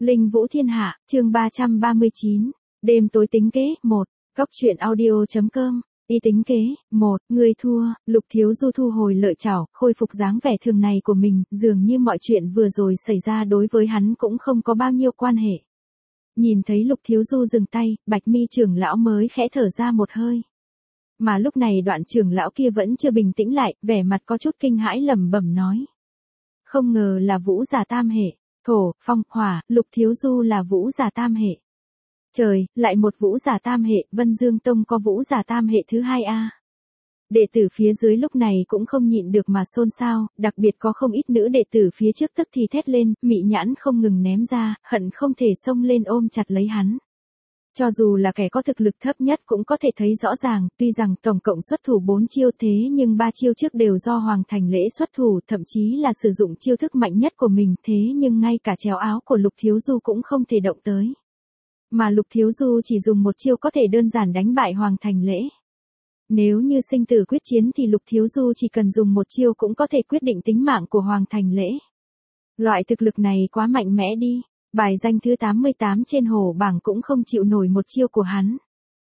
Linh Vũ Thiên Hạ, chương 339, đêm tối tính kế, 1, Cóc truyện audio.com, y tính kế, 1, người thua, Lục Thiếu Du thu hồi lợi chảo, khôi phục dáng vẻ thường này của mình, dường như mọi chuyện vừa rồi xảy ra đối với hắn cũng không có bao nhiêu quan hệ. Nhìn thấy Lục Thiếu Du dừng tay, Bạch Mi trưởng lão mới khẽ thở ra một hơi. Mà lúc này Đoạn trưởng lão kia vẫn chưa bình tĩnh lại, vẻ mặt có chút kinh hãi lẩm bẩm nói. Không ngờ là vũ giả tam hệ. Thổ, phong, hỏa, Lục Thiếu Du là vũ giả tam hệ. Trời, lại một vũ giả tam hệ, Vân Dương Tông có vũ giả tam hệ thứ hai a. Đệ tử phía dưới lúc này cũng không nhịn được mà xôn xao, đặc biệt có không ít nữ đệ tử phía trước tức thì thét lên, mị nhãn không ngừng ném ra, hận không thể xông lên ôm chặt lấy hắn. Cho dù là kẻ có thực lực thấp nhất cũng có thể thấy rõ ràng, tuy rằng tổng cộng xuất thủ 4 chiêu thế nhưng 3 chiêu trước đều do Hoàng Thành Lễ xuất thủ, thậm chí là sử dụng chiêu thức mạnh nhất của mình, thế nhưng ngay cả chéo áo của Lục Thiếu Du cũng không thể động tới. Mà Lục Thiếu Du chỉ dùng một chiêu có thể đơn giản đánh bại Hoàng Thành Lễ. Nếu như sinh tử quyết chiến thì Lục Thiếu Du chỉ cần dùng một chiêu cũng có thể quyết định tính mạng của Hoàng Thành Lễ. Loại thực lực này quá mạnh mẽ đi. Bài danh thứ 88 trên hổ bảng cũng không chịu nổi một chiêu của hắn.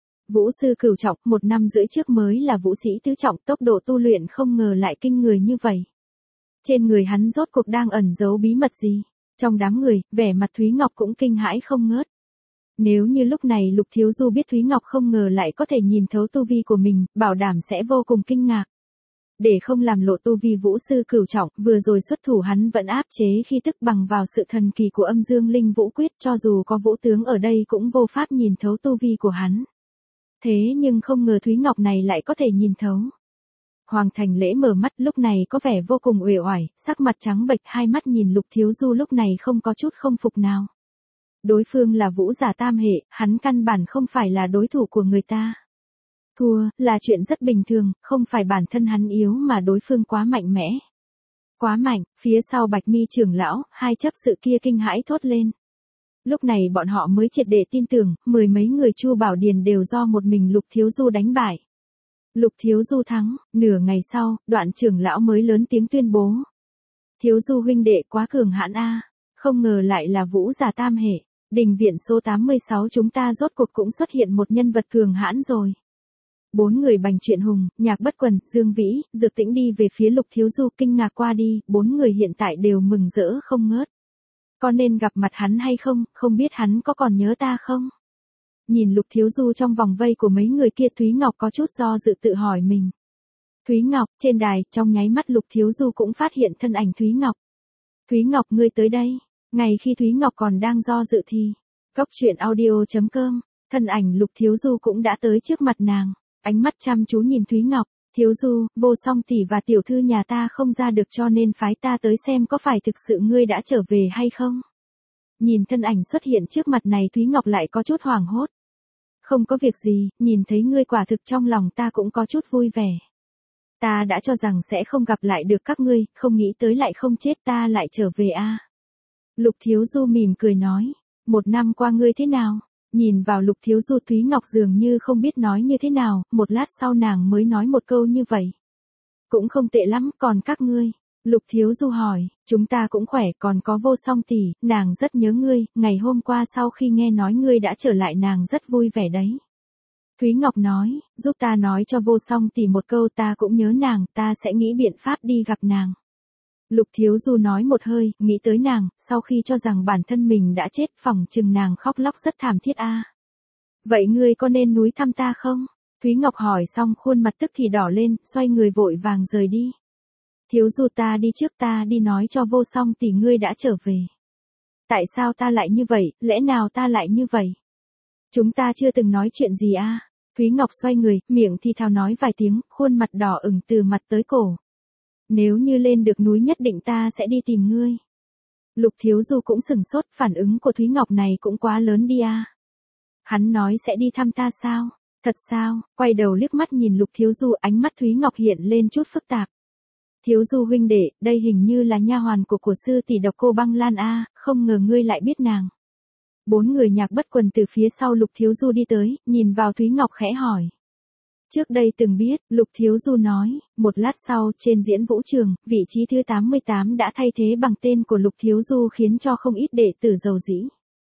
Vũ sư cửu trọng, 1 năm rưỡi trước mới là vũ sĩ tứ trọng, tốc độ tu luyện không ngờ lại kinh người như vậy. Trên người hắn rốt cuộc đang ẩn giấu bí mật gì? Trong đám người, vẻ mặt Thúy Ngọc cũng kinh hãi không ngớt. Nếu như lúc này Lục Thiếu Du biết Thúy Ngọc không ngờ lại có thể nhìn thấu tu vi của mình, bảo đảm sẽ vô cùng kinh ngạc. Để không làm lộ tu vi vũ sư cửu trọng, vừa rồi xuất thủ hắn vẫn áp chế khi tức bằng vào sự thần kỳ của âm dương linh vũ quyết, cho dù có vũ tướng ở đây cũng vô pháp nhìn thấu tu vi của hắn. Thế nhưng không ngờ Thúy Ngọc này lại có thể nhìn thấu. Hoàng Thành Lễ mở mắt lúc này có vẻ vô cùng uể oải, sắc mặt trắng bệch, hai mắt nhìn Lục Thiếu Du lúc này không có chút không phục nào. Đối phương là vũ giả tam hệ, hắn căn bản không phải là đối thủ của người ta. Thua, là chuyện rất bình thường, không phải bản thân hắn yếu mà đối phương quá mạnh mẽ. Quá mạnh, phía sau Bạch Mi trưởng lão, hai chấp sự kia kinh hãi thốt lên. Lúc này bọn họ mới triệt để tin tưởng, 10 mấy người Chu Bảo Điền đều do một mình Lục Thiếu Du đánh bại. Lục Thiếu Du thắng, nửa ngày sau, Đoạn trưởng lão mới lớn tiếng tuyên bố. Thiếu Du huynh đệ quá cường hãn a, không ngờ lại là vũ giả tam hệ, đình viện số 86 chúng ta rốt cuộc cũng xuất hiện một nhân vật cường hãn rồi. 4 người Bành Truyện Hùng, Nhạc Bất Quần, Dương Vĩ, Dược Tĩnh đi về phía Lục Thiếu Du kinh ngạc qua đi, 4 người hiện tại đều mừng rỡ không ngớt. Có nên gặp mặt hắn hay không, không biết hắn có còn nhớ ta không? Nhìn Lục Thiếu Du trong vòng vây của mấy người kia, Thúy Ngọc có chút do dự tự hỏi mình. Thúy Ngọc, trên đài, trong nháy mắt Lục Thiếu Du cũng phát hiện thân ảnh Thúy Ngọc. Thúy Ngọc ngươi tới đây, ngay khi Thúy Ngọc còn đang do dự thì, Cóc truyện audio.com, thân ảnh Lục Thiếu Du cũng đã tới trước mặt nàng. Ánh mắt chăm chú nhìn Thúy Ngọc, Thiếu Du, Vô Song tỷ và tiểu thư nhà ta không ra được cho nên phái ta tới xem có phải thực sự ngươi đã trở về hay không. Nhìn thân ảnh xuất hiện trước mặt này Thúy Ngọc lại có chút hoảng hốt. Không có việc gì, nhìn thấy ngươi quả thực trong lòng ta cũng có chút vui vẻ. Ta đã cho rằng sẽ không gặp lại được các ngươi, không nghĩ tới lại không chết ta lại trở về a. Lục Thiếu Du mỉm cười nói, 1 năm qua ngươi thế nào? Nhìn vào Lục Thiếu Du, Thúy Ngọc dường như không biết nói như thế nào, một lát sau nàng mới nói một câu như vậy. Cũng không tệ lắm, còn các ngươi? Lục Thiếu Du hỏi, chúng ta cũng khỏe, còn có Vô Song tỷ, nàng rất nhớ ngươi, ngày hôm qua sau khi nghe nói ngươi đã trở lại nàng rất vui vẻ đấy. Thúy Ngọc nói, giúp ta nói cho Vô Song tỷ một câu, ta cũng nhớ nàng, ta sẽ nghĩ biện pháp đi gặp nàng. Lục Thiếu Du nói một hơi, nghĩ tới nàng, sau khi cho rằng bản thân mình đã chết, phỏng chừng nàng khóc lóc rất thảm thiết a. Vậy ngươi có nên núi thăm ta không? Thúy Ngọc hỏi xong khuôn mặt tức thì đỏ lên, xoay người vội vàng rời đi. Thiếu Du ta đi trước, ta đi nói cho Vô Song tỷ ngươi đã trở về. Tại sao ta lại như vậy, lẽ nào ta lại như vậy? Chúng ta chưa từng nói chuyện gì a. Thúy Ngọc xoay người, miệng thì thào nói vài tiếng, khuôn mặt đỏ ửng từ mặt tới cổ. Nếu như lên được núi nhất định ta sẽ đi tìm ngươi. Lục Thiếu Du cũng sừng sốt, phản ứng của Thúy Ngọc này cũng quá lớn đi a. Hắn nói sẽ đi thăm ta sao? Thật sao? Quay đầu liếc mắt nhìn Lục Thiếu Du, ánh mắt Thúy Ngọc hiện lên chút phức tạp. Thiếu Du huynh đệ, đây hình như là nha hoàn của sư tỷ Độc Cô Băng Lan a, không ngờ ngươi lại biết nàng. 4 người Nhạc Bất Quần từ phía sau Lục Thiếu Du đi tới, nhìn vào Thúy Ngọc khẽ hỏi. Trước đây từng biết, Lục Thiếu Du nói, một lát sau, trên diễn vũ trường, vị trí thứ 88 đã thay thế bằng tên của Lục Thiếu Du khiến cho không ít đệ tử giàu dĩ.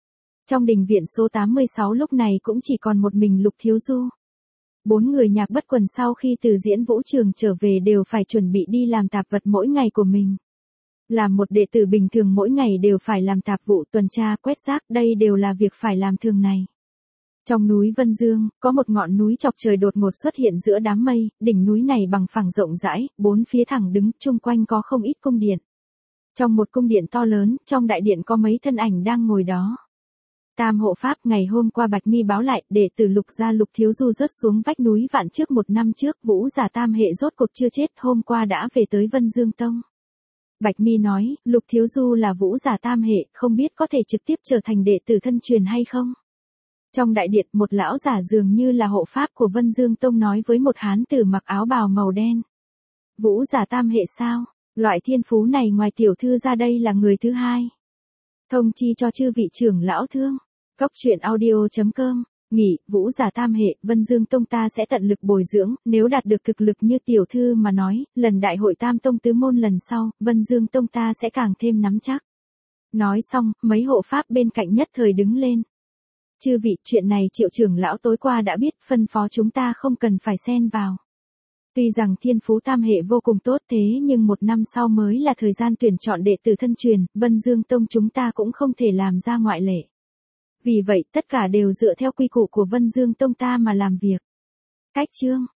Trong đình viện số 86 lúc này cũng chỉ còn một mình Lục Thiếu Du. 4 người nhạc bất quần sau khi từ diễn vũ trường trở về đều phải chuẩn bị đi làm tạp vật mỗi ngày của mình. Làm một đệ tử bình thường mỗi ngày đều phải làm tạp vụ tuần tra, quét rác, đây đều là việc phải làm thường ngày. Trong núi Vân Dương, có một ngọn núi chọc trời đột ngột xuất hiện giữa đám mây, đỉnh núi này bằng phẳng rộng rãi, bốn phía thẳng đứng, chung quanh có không ít cung điện. Trong một cung điện to lớn, trong đại điện có mấy thân ảnh đang ngồi đó. Tam hộ pháp, ngày hôm qua Bạch Mi báo lại, đệ tử Lục gia Lục Thiếu Du rớt xuống vách núi Vạn trước 1 năm trước, Vũ giả Tam hệ rốt cuộc chưa chết, hôm qua đã về tới Vân Dương Tông. Bạch Mi nói, Lục Thiếu Du là Vũ giả Tam hệ, không biết có thể trực tiếp trở thành đệ tử thân truyền hay không? Trong đại điện, một lão giả dường như là hộ pháp của Vân Dương Tông nói với một hán tử mặc áo bào màu đen. Vũ giả Tam hệ sao? Loại thiên phú này ngoài tiểu thư ra đây là người thứ hai. Thông chi cho chư vị trưởng lão thương. Cốc truyện audio.com. Nghỉ, Vũ giả Tam hệ, Vân Dương Tông ta sẽ tận lực bồi dưỡng, nếu đạt được thực lực như tiểu thư mà nói, lần đại hội Tam Tông tứ môn lần sau, Vân Dương Tông ta sẽ càng thêm nắm chắc. Nói xong, mấy hộ pháp bên cạnh nhất thời đứng lên. Chư vị, chuyện này Triệu trưởng lão tối qua đã biết, phân phó chúng ta không cần phải xen vào. Tuy rằng thiên phú Tam hệ vô cùng tốt thế nhưng 1 năm sau mới là thời gian tuyển chọn đệ tử thân truyền, Vân Dương Tông chúng ta cũng không thể làm ra ngoại lệ. Vì vậy, tất cả đều dựa theo quy củ của Vân Dương Tông ta mà làm việc. Cách chương